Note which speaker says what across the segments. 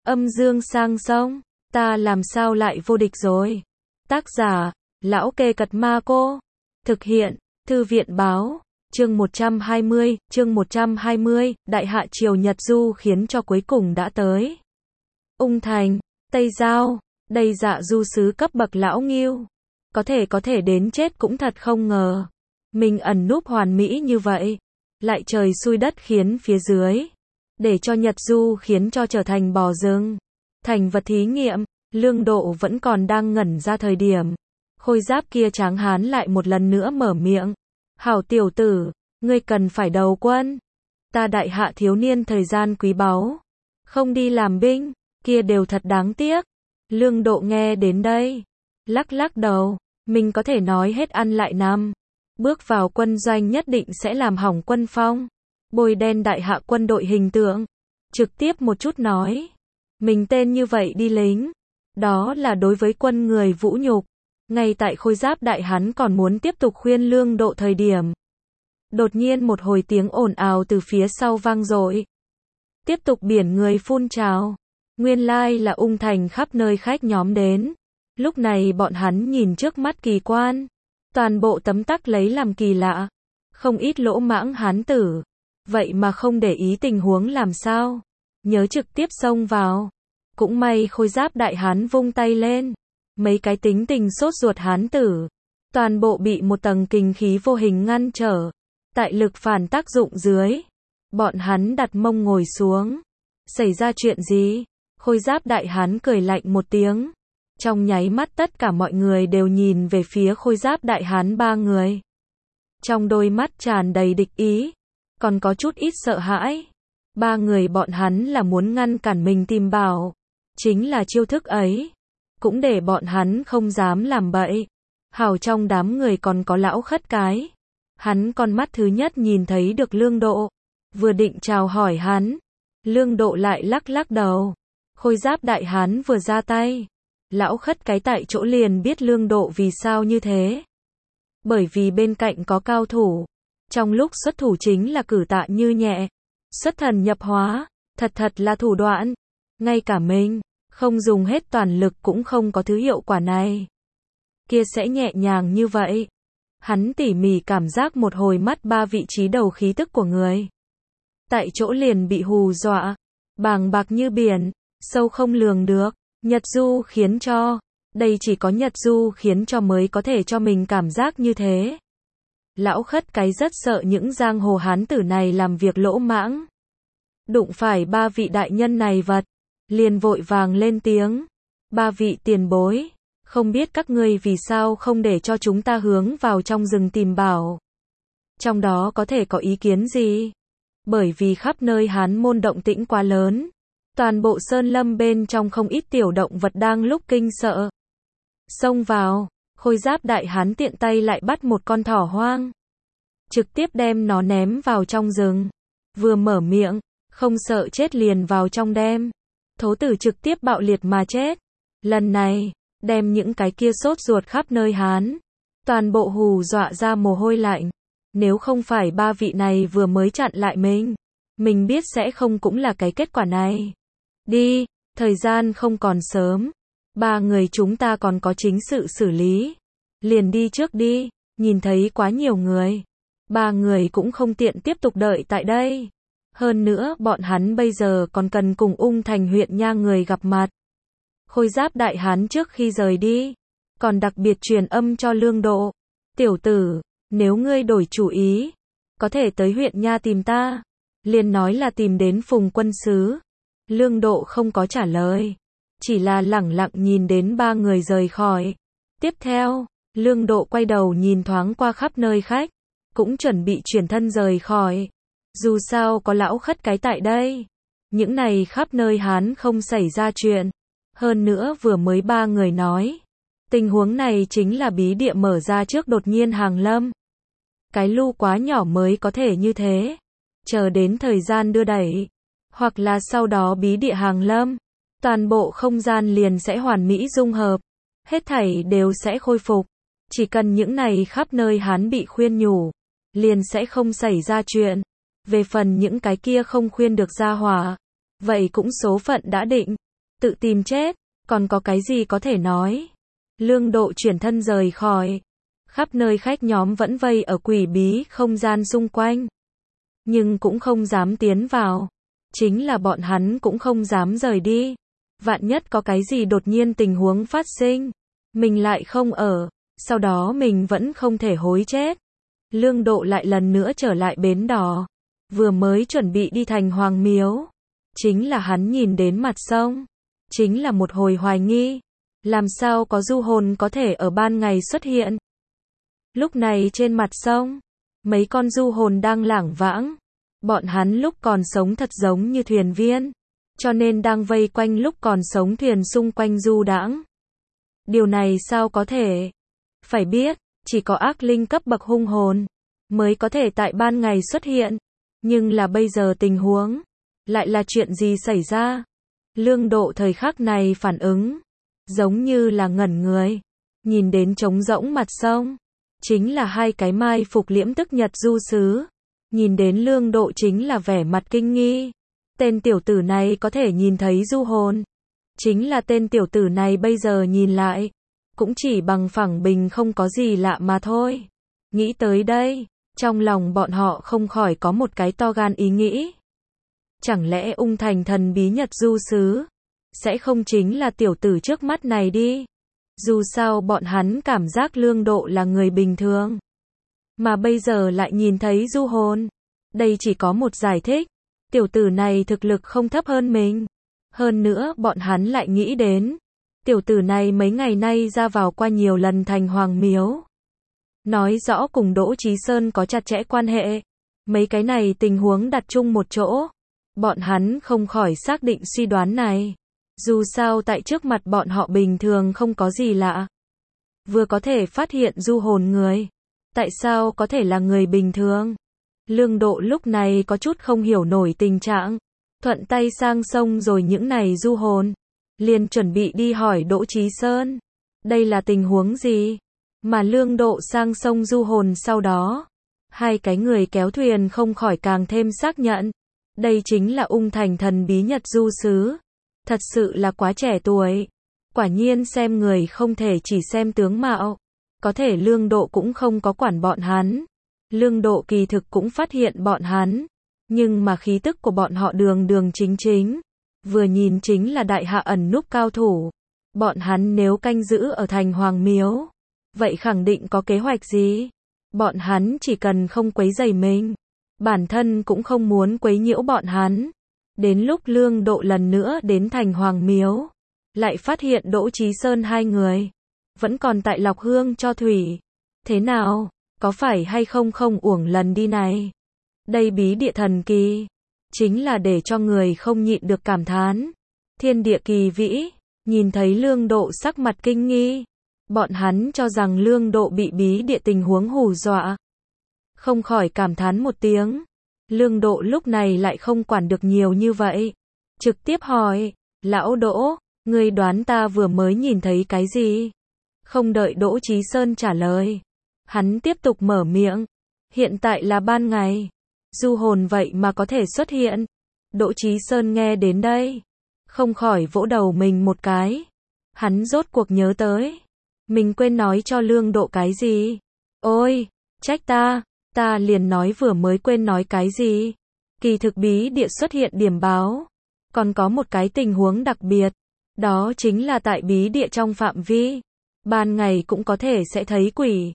Speaker 1: Âm dương sang sông, ta làm sao lại vô địch rồi. Tác giả, Lão Kê Cật Ma Cô. Thực hiện, Thư viện Báo. Chương 120, Đại hạ triều Nhật Du khiến cho cuối cùng đã tới. Ung Thành, Tây Giao, đây dạ du sứ cấp bậc lão nghiêu. Có thể đến chết cũng thật không ngờ. Mình ẩn núp hoàn mỹ như vậy. Lại trời xui đất khiến phía dưới. Để cho Nhật Du khiến cho trở thành bò rừng. Thành vật thí nghiệm, Lương Độ vẫn còn đang ngẩn ra thời điểm. Khôi giáp kia tráng hán lại một lần nữa mở miệng. Hảo tiểu tử, ngươi cần phải đầu quân. Ta đại hạ thiếu niên thời gian quý báu. Không đi làm binh, kia đều thật đáng tiếc. Lương Độ nghe đến đây. Lắc đầu, mình có thể nói hết ăn lại năm. Bước vào quân doanh nhất định sẽ làm hỏng quân phong. Bôi đen đại hạ quân đội hình tượng. Trực tiếp một chút nói. Mình tên như vậy đi lính. Đó là đối với quân người vũ nhục. Ngay tại khôi giáp đại hán còn muốn tiếp tục khuyên Lương Độ thời điểm. Đột nhiên một hồi tiếng ồn ào từ phía sau vang dội. Tiếp tục biển người phun trào. Nguyên lai là Ung Thành khắp nơi khách nhóm đến. Lúc này bọn hắn nhìn trước mắt kỳ quan. Toàn bộ tấm tắc lấy làm kỳ lạ. Không ít lỗ mãng hán tử. Vậy mà không để ý tình huống làm sao. Nhớ trực tiếp xông vào. Cũng may khôi giáp đại hán vung tay lên. Mấy cái tính tình sốt ruột hán tử. Toàn bộ bị một tầng kình khí vô hình ngăn trở. Tại lực phản tác dụng dưới. Bọn hắn đặt mông ngồi xuống. Xảy ra chuyện gì? Khôi giáp đại hán cười lạnh một tiếng. Trong nháy mắt tất cả mọi người đều nhìn về phía khôi giáp đại hán ba người. Trong đôi mắt tràn đầy địch ý. Còn có chút ít sợ hãi. Ba người bọn hắn là muốn ngăn cản mình tìm bảo. Chính là chiêu thức ấy. Cũng để bọn hắn không dám làm bậy. Hảo trong đám người còn có lão khất cái. Hắn con mắt thứ nhất nhìn thấy được Lương Độ. Vừa định chào hỏi hắn. Lương Độ lại lắc đầu. Khôi giáp đại hán vừa ra tay. Lão khất cái tại chỗ liền biết Lương Độ vì sao như thế. Bởi vì bên cạnh có cao thủ. Trong lúc xuất thủ chính là cử tạ như nhẹ. Xuất thần nhập hóa. Thật là thủ đoạn. Ngay cả mình. Không dùng hết toàn lực cũng không có thứ hiệu quả này. Kia sẽ nhẹ nhàng như vậy. Hắn tỉ mỉ cảm giác một hồi mắt ba vị trí đầu khí tức của người. Tại chỗ liền bị hù dọa. Bàng bạc như biển. Sâu không lường được. Nhật Du khiến cho. Đây chỉ có Nhật Du khiến cho mới có thể cho mình cảm giác như thế. Lão khất cái rất sợ những giang hồ hán tử này làm việc lỗ mãng. Đụng phải ba vị đại nhân này vật. Liền vội vàng lên tiếng. Ba vị tiền bối. Không biết các ngươi vì sao không để cho chúng ta hướng vào trong rừng tìm bảo. Trong đó có thể có ý kiến gì? Bởi vì khắp nơi hán môn động tĩnh quá lớn. Toàn bộ sơn lâm bên trong không ít tiểu động vật đang lúc kinh sợ. Xông vào, khôi giáp đại hán tiện tay lại bắt một con thỏ hoang. Trực tiếp đem nó ném vào trong rừng. Vừa mở miệng, không sợ chết liền vào trong đem. Thố tử trực tiếp bạo liệt mà chết. Lần này, đem những cái kia sốt ruột khắp nơi hán. Toàn bộ hù dọa ra mồ hôi lạnh. Nếu không phải ba vị này vừa mới chặn lại mình biết sẽ không cũng là cái kết quả này. Đi, thời gian không còn sớm. Ba người chúng ta còn có chính sự xử lý. Liền đi trước đi, nhìn thấy quá nhiều người. Ba người cũng không tiện tiếp tục đợi tại đây. Hơn nữa bọn hắn bây giờ còn cần cùng Ung Thành huyện nha người gặp mặt. Khôi giáp đại hán trước khi rời đi. Còn đặc biệt truyền âm cho Lương Độ. Tiểu tử, nếu ngươi đổi chủ ý. Có thể tới huyện nha tìm ta. Liền nói là tìm đến Phùng quân sứ. Lương Độ không có trả lời. Chỉ là lẳng lặng nhìn đến ba người rời khỏi. Tiếp theo, Lương Độ quay đầu nhìn thoáng qua khắp nơi khách. Cũng chuẩn bị chuyển thân rời khỏi. Dù sao có lão khất cái tại đây. Những này khắp nơi hán không xảy ra chuyện. Hơn nữa vừa mới ba người nói. Tình huống này chính là bí địa mở ra trước đột nhiên hàng lâm. Cái lu quá nhỏ mới có thể như thế. Chờ đến thời gian đưa đẩy. Hoặc là sau đó bí địa hàng lâm. Toàn bộ không gian liền sẽ hoàn mỹ dung hợp. Hết thảy đều sẽ khôi phục. Chỉ cần những này khắp nơi hán bị khuyên nhủ. Liền sẽ không xảy ra chuyện. Về phần những cái kia không khuyên được ra hỏa. Vậy cũng số phận đã định. tự tìm chết, còn có cái gì có thể nói. Lương Độ chuyển thân rời khỏi. Khắp nơi khách nhóm vẫn vây ở quỷ bí không gian xung quanh. Nhưng cũng không dám tiến vào. Chính là bọn hắn cũng không dám rời đi. Vạn nhất có cái gì đột nhiên tình huống phát sinh. Mình lại không ở. Sau đó mình vẫn không thể hối chết. Lương Độ lại lần nữa trở lại bến đò. Vừa mới chuẩn bị đi thành Hoàng Miếu. Chính là hắn nhìn đến mặt sông. Chính là một hồi hoài nghi. Làm sao có du hồn có thể ở ban ngày xuất hiện. Lúc này trên mặt sông, mấy con du hồn đang lảng vãng. Bọn hắn lúc còn sống thật giống như thuyền viên. Cho nên đang vây quanh lúc còn sống thuyền xung quanh du đãng. Điều này sao có thể? Phải biết, chỉ có ác linh cấp bậc hung hồn mới có thể tại ban ngày xuất hiện. Nhưng là bây giờ tình huống lại là chuyện gì xảy ra? Lương Độ thời khắc này phản ứng giống như là ngẩn người, nhìn đến trống rỗng mặt sông, chính là hai cái mai phục liễm tức nhật du sứ. Nhìn đến Lương Độ chính là vẻ mặt kinh nghi. Tên tiểu tử này có thể nhìn thấy du hồn. Chính là tên tiểu tử này bây giờ nhìn lại, cũng chỉ bằng phẳng bình không có gì lạ mà thôi. Nghĩ tới đây, trong lòng bọn họ không khỏi có một cái to gan ý nghĩ. Chẳng lẽ Ung Thành thần bí nhật du sứ sẽ không chính là tiểu tử trước mắt này đi? Dù sao bọn hắn cảm giác Lương Độ là người bình thường, mà bây giờ lại nhìn thấy du hồn. Đây chỉ có một giải thích, tiểu tử này thực lực không thấp hơn mình. Hơn nữa bọn hắn lại nghĩ đến, tiểu tử này mấy ngày nay ra vào qua nhiều lần thành Hoàng Miếu. Nói rõ cùng Đỗ Chí Sơn có chặt chẽ quan hệ. Mấy cái này tình huống đặt chung một chỗ. Bọn hắn không khỏi xác định suy đoán này. Dù sao tại trước mặt bọn họ bình thường không có gì lạ. Vừa có thể phát hiện du hồn người. Tại sao có thể là người bình thường? Lương Độ lúc này có chút không hiểu nổi tình trạng. Thuận tay sang sông rồi những này du hồn. Liền chuẩn bị đi hỏi Đỗ Chí Sơn. Đây là tình huống gì? Mà Lương Độ sang sông du hồn sau đó. Hai cái người kéo thuyền không khỏi càng thêm xác nhận. Đây chính là Ung Thành thần bí nhật du sứ. Thật sự là quá trẻ tuổi. Quả nhiên xem người không thể chỉ xem tướng mạo. Có thể Lương Độ cũng không có quản bọn hắn. Lương Độ kỳ thực cũng phát hiện bọn hắn. Nhưng mà khí tức của bọn họ đường đường chính chính. Vừa nhìn chính là đại hạ ẩn núp cao thủ. Bọn hắn nếu canh giữ ở thành Hoàng Miếu, vậy khẳng định có kế hoạch gì? Bọn hắn chỉ cần không quấy rầy mình. Bản thân cũng không muốn quấy nhiễu bọn hắn. Đến lúc Lương Độ lần nữa đến thành Hoàng Miếu, lại phát hiện Đỗ Chí Sơn hai người vẫn còn tại lọc hương cho thủy. Thế nào? Có phải hay không không uổng lần đi này? Đây bí địa thần kỳ, chính là để cho người không nhịn được cảm thán. Thiên địa kỳ vĩ, nhìn thấy Lương Độ sắc mặt kinh nghi. Bọn hắn cho rằng Lương Độ bị bí địa tình huống hù dọa. Không khỏi cảm thán một tiếng. Lương Độ lúc này lại không quản được nhiều như vậy. Trực tiếp hỏi, lão Đỗ, ngươi đoán ta vừa mới nhìn thấy cái gì? Không đợi Đỗ Chí Sơn trả lời. Hắn tiếp tục mở miệng. Hiện tại là ban ngày. Du hồn vậy mà có thể xuất hiện. Đỗ Chí Sơn nghe đến đây, không khỏi vỗ đầu mình một cái. Hắn rốt cuộc nhớ tới. Mình quên nói cho Lương Độ cái gì? Ôi, trách ta liền nói vừa mới quên nói cái gì. Kỳ thực bí địa xuất hiện điểm báo. Còn có một cái tình huống đặc biệt. Đó chính là tại bí địa trong phạm vi. Ban ngày cũng có thể sẽ thấy quỷ.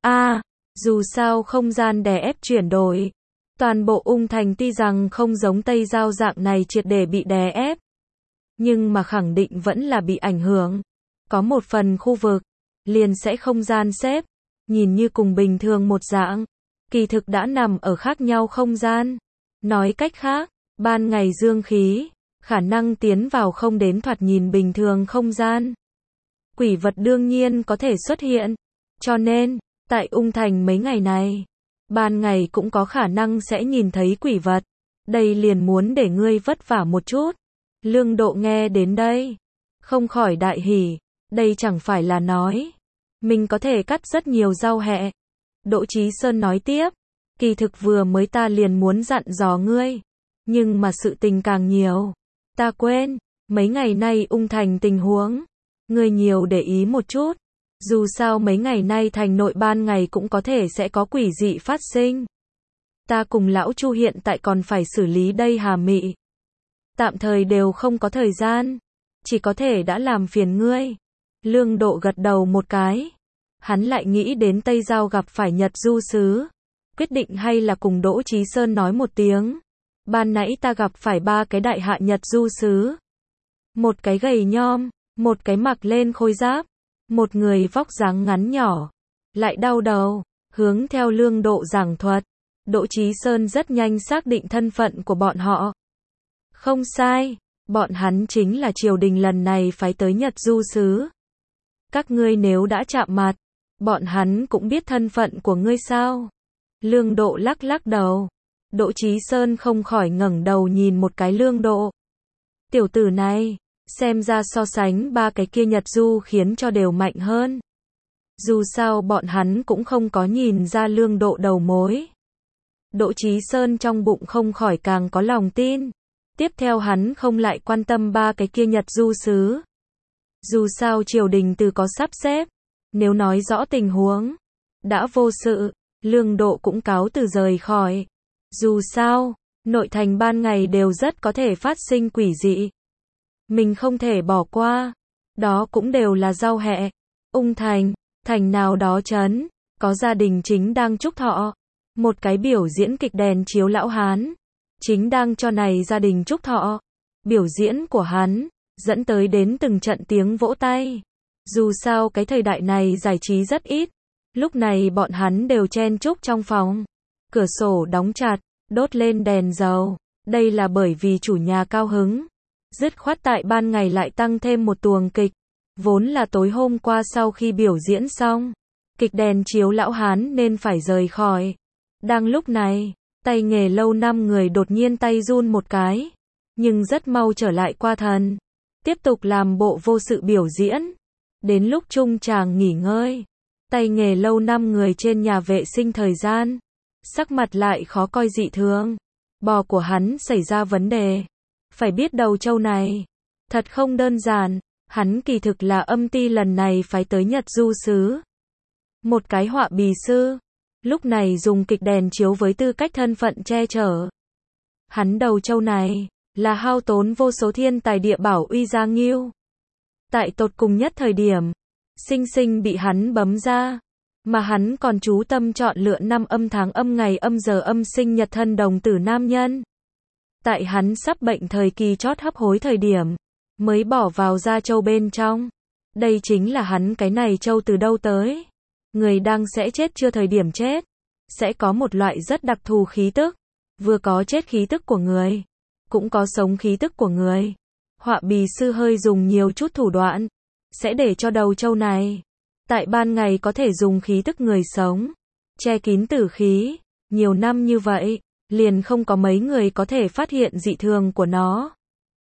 Speaker 1: Dù sao không gian đè ép chuyển đổi. Toàn bộ Ung Thành tuy rằng không giống Tây Giao dạng này triệt để bị đè ép. Nhưng mà khẳng định vẫn là bị ảnh hưởng. Có một phần khu vực, liền sẽ không gian xếp. Nhìn như cùng bình thường một dạng. Kỳ thực đã nằm ở khác nhau không gian. Nói cách khác, ban ngày dương khí, khả năng tiến vào không đến thoạt nhìn bình thường không gian. Quỷ vật đương nhiên có thể xuất hiện. Cho nên, tại Ung Thành mấy ngày này, ban ngày cũng có khả năng sẽ nhìn thấy quỷ vật. Đây liền muốn để ngươi vất vả một chút. Lương Độ nghe đến đây, không khỏi đại hỉ. Đây chẳng phải là nói mình có thể cắt rất nhiều rau hẹ. Đỗ Chí Sơn nói tiếp, kỳ thực vừa mới ta liền muốn dặn dò ngươi, nhưng mà sự tình càng nhiều, ta quên. Mấy ngày nay Ung Thành tình huống, ngươi nhiều để ý một chút. Dù sao mấy ngày nay thành nội ban ngày cũng có thể sẽ có quỷ dị phát sinh. Ta cùng lão Chu hiện tại còn phải xử lý đây Hà Mị. Tạm thời đều không có thời gian. Chỉ có thể đã làm phiền ngươi. Lương Độ gật đầu một cái. Hắn lại nghĩ đến Tây Giao gặp phải Nhật Du Sứ. Quyết định hay là cùng Đỗ Chí Sơn nói một tiếng. Ban nãy ta gặp phải 3 cái đại hạ Nhật Du Sứ. Một cái gầy nhom, một cái mặc lên khôi giáp, một người vóc dáng ngắn nhỏ, lại đau đầu. Hướng theo Lương Độ giảng thuật, Đỗ Chí Sơn rất nhanh xác định thân phận của bọn họ. Không sai, bọn hắn chính là triều đình lần này phái tới Nhật Du Sứ. Các ngươi nếu đã chạm mặt, bọn hắn cũng biết thân phận của ngươi sao? Lương Độ lắc lắc đầu. Đỗ Chí Sơn không khỏi ngẩng đầu nhìn một cái Lương Độ. Tiểu tử này, xem ra so sánh 3 cái kia Nhật Du khiến cho đều mạnh hơn. Dù sao bọn hắn cũng không có nhìn ra Lương Độ đầu mối. Đỗ Chí Sơn trong bụng không khỏi càng có lòng tin. Tiếp theo hắn không lại quan tâm 3 cái kia Nhật Du Sứ. Dù sao triều đình từ có sắp xếp. Nếu nói rõ tình huống, đã vô sự, Lương Độ cũng cáo từ rời khỏi. Dù sao, nội thành ban ngày đều rất có thể phát sinh quỷ dị. Mình không thể bỏ qua. Đó cũng đều là giao hẹ. Ung Thành, thành nào đó trấn, có gia đình chính đang chúc thọ. Một cái biểu diễn kịch đèn chiếu lão hán, chính đang cho này gia đình chúc thọ. Biểu diễn của hắn, dẫn tới đến từng trận tiếng vỗ tay. Dù sao cái thời đại này giải trí rất ít. Lúc này bọn hắn đều chen chúc trong phòng. Cửa sổ đóng chặt, đốt lên đèn dầu. Đây là bởi vì chủ nhà cao hứng. Dứt khoát tại ban ngày lại tăng thêm một tuồng kịch. Vốn là tối hôm qua sau khi biểu diễn xong, kịch đèn chiếu lão hán nên phải rời khỏi. Đang lúc này, tay nghề lâu năm người đột nhiên tay run một cái. Nhưng rất mau trở lại qua thần. Tiếp tục làm bộ vô sự biểu diễn. Đến lúc trung tràng nghỉ ngơi, tay nghề lâu năm người trên nhà vệ sinh thời gian. Sắc mặt lại khó coi dị thường. Bò của hắn xảy ra vấn đề. Phải biết đầu trâu này thật không đơn giản. Hắn kỳ thực là âm ty lần này phái tới Nhật Du Sứ. Một cái họa bì sư. Lúc này dùng kịch đèn chiếu với tư cách thân phận che chở. Hắn đầu trâu này là hao tốn vô số thiên tài địa bảo uy ra nghiêu. Tại tột cùng nhất thời điểm, sinh sinh bị hắn bấm ra. Mà hắn còn chú tâm chọn lựa năm âm tháng âm ngày âm giờ âm sinh nhật thân đồng tử nam nhân. Tại hắn sắp bệnh thời kỳ chót hấp hối thời điểm, mới bỏ vào da trâu bên trong. Đây chính là hắn cái này trâu từ đâu tới. Người đang sẽ chết chưa thời điểm chết, sẽ có một loại rất đặc thù khí tức. Vừa có chết khí tức của người, cũng có sống khí tức của người. Họa bì sư hơi dùng nhiều chút thủ đoạn, sẽ để cho đầu trâu này tại ban ngày có thể dùng khí tức người sống, che kín tử khí. Nhiều năm như vậy, liền không có mấy người có thể phát hiện dị thường của nó.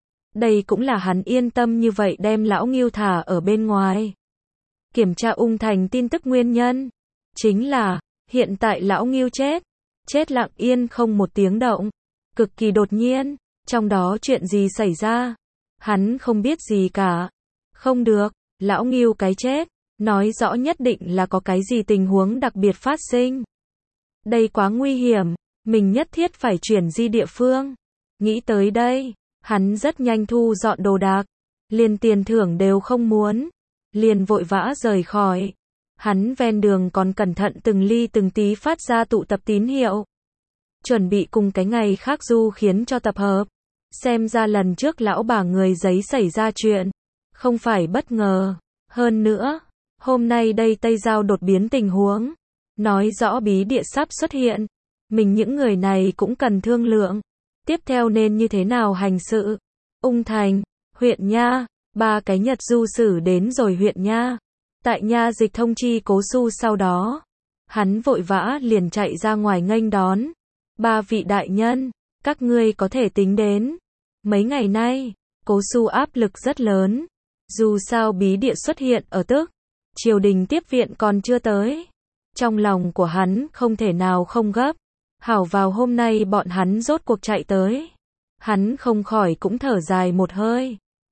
Speaker 1: Đây cũng là hắn yên tâm như vậy đem lão Ngưu thả ở bên ngoài. Kiểm tra Ung Thành tin tức nguyên nhân. Chính là, hiện tại lão Ngưu chết lặng yên không một tiếng động. Cực kỳ đột nhiên, trong đó chuyện gì xảy ra? Hắn không biết gì cả. Không được, lão Ngưu cái chết, nói rõ nhất định là có cái gì tình huống đặc biệt phát sinh. Đây quá nguy hiểm, mình nhất thiết phải chuyển di địa phương. Nghĩ tới đây, hắn rất nhanh thu dọn đồ đạc, liền tiền thưởng đều không muốn, liền vội vã rời khỏi. Hắn ven đường còn cẩn thận từng ly từng tí phát ra tụ tập tín hiệu, chuẩn bị cùng cái ngày khác du khiến cho tập hợp. Xem ra lần trước lão bà người giấy xảy ra chuyện, không phải bất ngờ. Hơn nữa, hôm nay đây Tây Giao đột biến tình huống, nói rõ bí địa sắp xuất hiện. Mình những người này cũng cần thương lượng. Tiếp theo nên như thế nào hành sự? Ung Thành, huyện Nha, 3 cái Nhật Du Sử đến rồi huyện Nha. Tại Nha Dịch thông chi Cố Xu sau đó, hắn vội vã liền chạy ra ngoài nghênh đón. 3 vị đại nhân, các ngươi có thể tính đến. Mấy ngày nay, Cố Xu áp lực rất lớn. Dù sao bí địa xuất hiện ở tức, triều đình tiếp viện còn chưa tới. Trong lòng của hắn không thể nào không gấp. Hảo vào hôm nay bọn hắn rốt cuộc chạy tới. Hắn không khỏi cũng thở dài một hơi.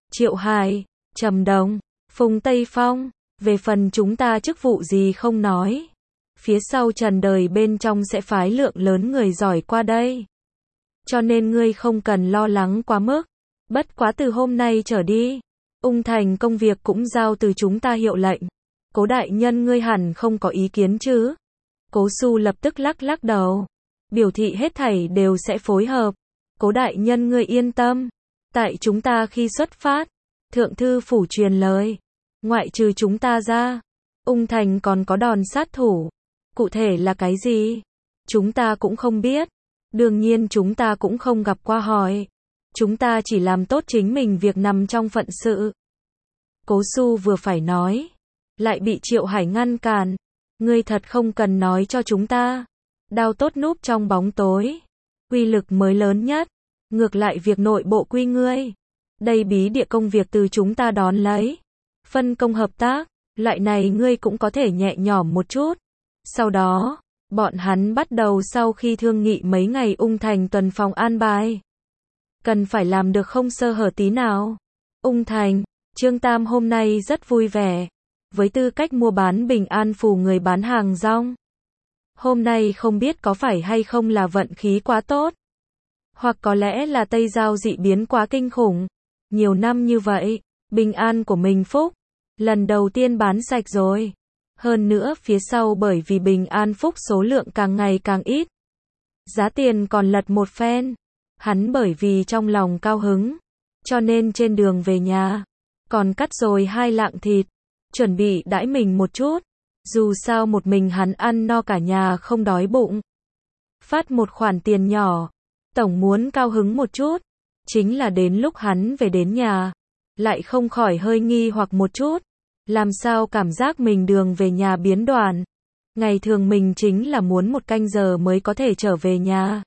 Speaker 1: Triệu Hải, Trầm Đồng, Phùng Tây Phong, về phần chúng ta chức vụ gì không nói. Phía sau Trần đời bên trong sẽ phái lượng lớn người giỏi qua đây. Cho nên ngươi không cần lo lắng quá mức. Bất quá từ hôm nay trở đi, Ung Thành công việc cũng giao từ chúng ta hiệu lệnh. Cố đại nhân ngươi hẳn không có ý kiến chứ? Cố Xu lập tức lắc lắc đầu, biểu thị hết thảy đều sẽ phối hợp. Cố đại nhân ngươi yên tâm, tại chúng ta khi xuất phát, thượng thư phủ truyền lời, ngoại trừ chúng ta ra, Ung Thành còn có đòn sát thủ. Cụ thể là cái gì? Chúng ta cũng không biết. Đương nhiên chúng ta cũng không gặp qua hỏi. Chúng ta chỉ làm tốt chính mình việc nằm trong phận sự. Cố Xu vừa phải nói, lại bị Triệu Hải ngăn cản. Ngươi thật không cần nói cho chúng ta. Đao tốt núp trong bóng tối, uy lực mới lớn nhất. Ngược lại việc nội bộ quy ngươi. Đây bí địa công việc từ chúng ta đón lấy. Phân công hợp tác, loại này ngươi cũng có thể nhẹ nhõm một chút. Sau đó, bọn hắn bắt đầu sau khi thương nghị mấy ngày Ung Thành tuần phòng an bài. Cần phải làm được không sơ hở tí nào. Ung Thành, Trương Tam hôm nay rất vui vẻ. Với tư cách mua bán bình an phù người bán hàng rong. Hôm nay không biết có phải hay không là vận khí quá tốt. Hoặc có lẽ là Tây Giao dị biến quá kinh khủng. Nhiều năm như vậy, bình an của mình phúc. Lần đầu tiên bán sạch rồi. Hơn nữa phía sau bởi vì bình an phúc số lượng càng ngày càng ít. Giá tiền còn lật một phen. Hắn bởi vì trong lòng cao hứng. Cho nên trên đường về nhà. Còn cắt rồi 2 lạng thịt. Chuẩn bị đãi mình một chút. Dù sao một mình hắn ăn no cả nhà không đói bụng. Phát một khoản tiền nhỏ. Tổng muốn cao hứng một chút. Chính là đến lúc hắn về đến nhà. Lại không khỏi hơi nghi hoặc một chút. Làm sao cảm giác mình đường về nhà biến đoạn. Ngày thường mình chính là muốn 1 canh giờ mới có thể trở về nhà.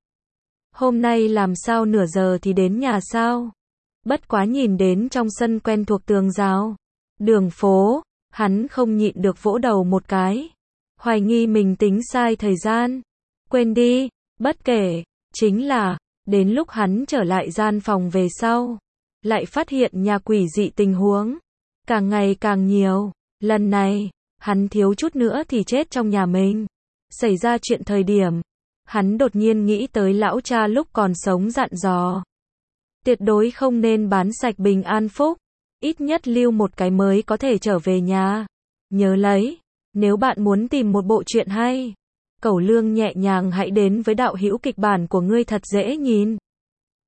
Speaker 1: Hôm nay làm sao nửa giờ thì đến nhà sao? Bất quá nhìn đến trong sân quen thuộc tường rào, đường phố, hắn không nhịn được vỗ đầu một cái. Hoài nghi mình tính sai thời gian. Quên đi, bất kể, chính là, đến lúc hắn trở lại gian phòng về sau, lại phát hiện nhà quỷ dị tình huống. Càng ngày càng nhiều, lần này, hắn thiếu chút nữa thì chết trong nhà mình. Xảy ra chuyện thời điểm, hắn đột nhiên nghĩ tới lão cha lúc còn sống dặn dò. Tuyệt đối không nên bán sạch bình an phúc, ít nhất lưu một cái mới có thể trở về nhà. Nhớ lấy, nếu bạn muốn tìm một bộ truyện hay, Cẩu Lương nhẹ nhàng hãy đến với đạo hữu kịch bản của ngươi thật dễ nhìn.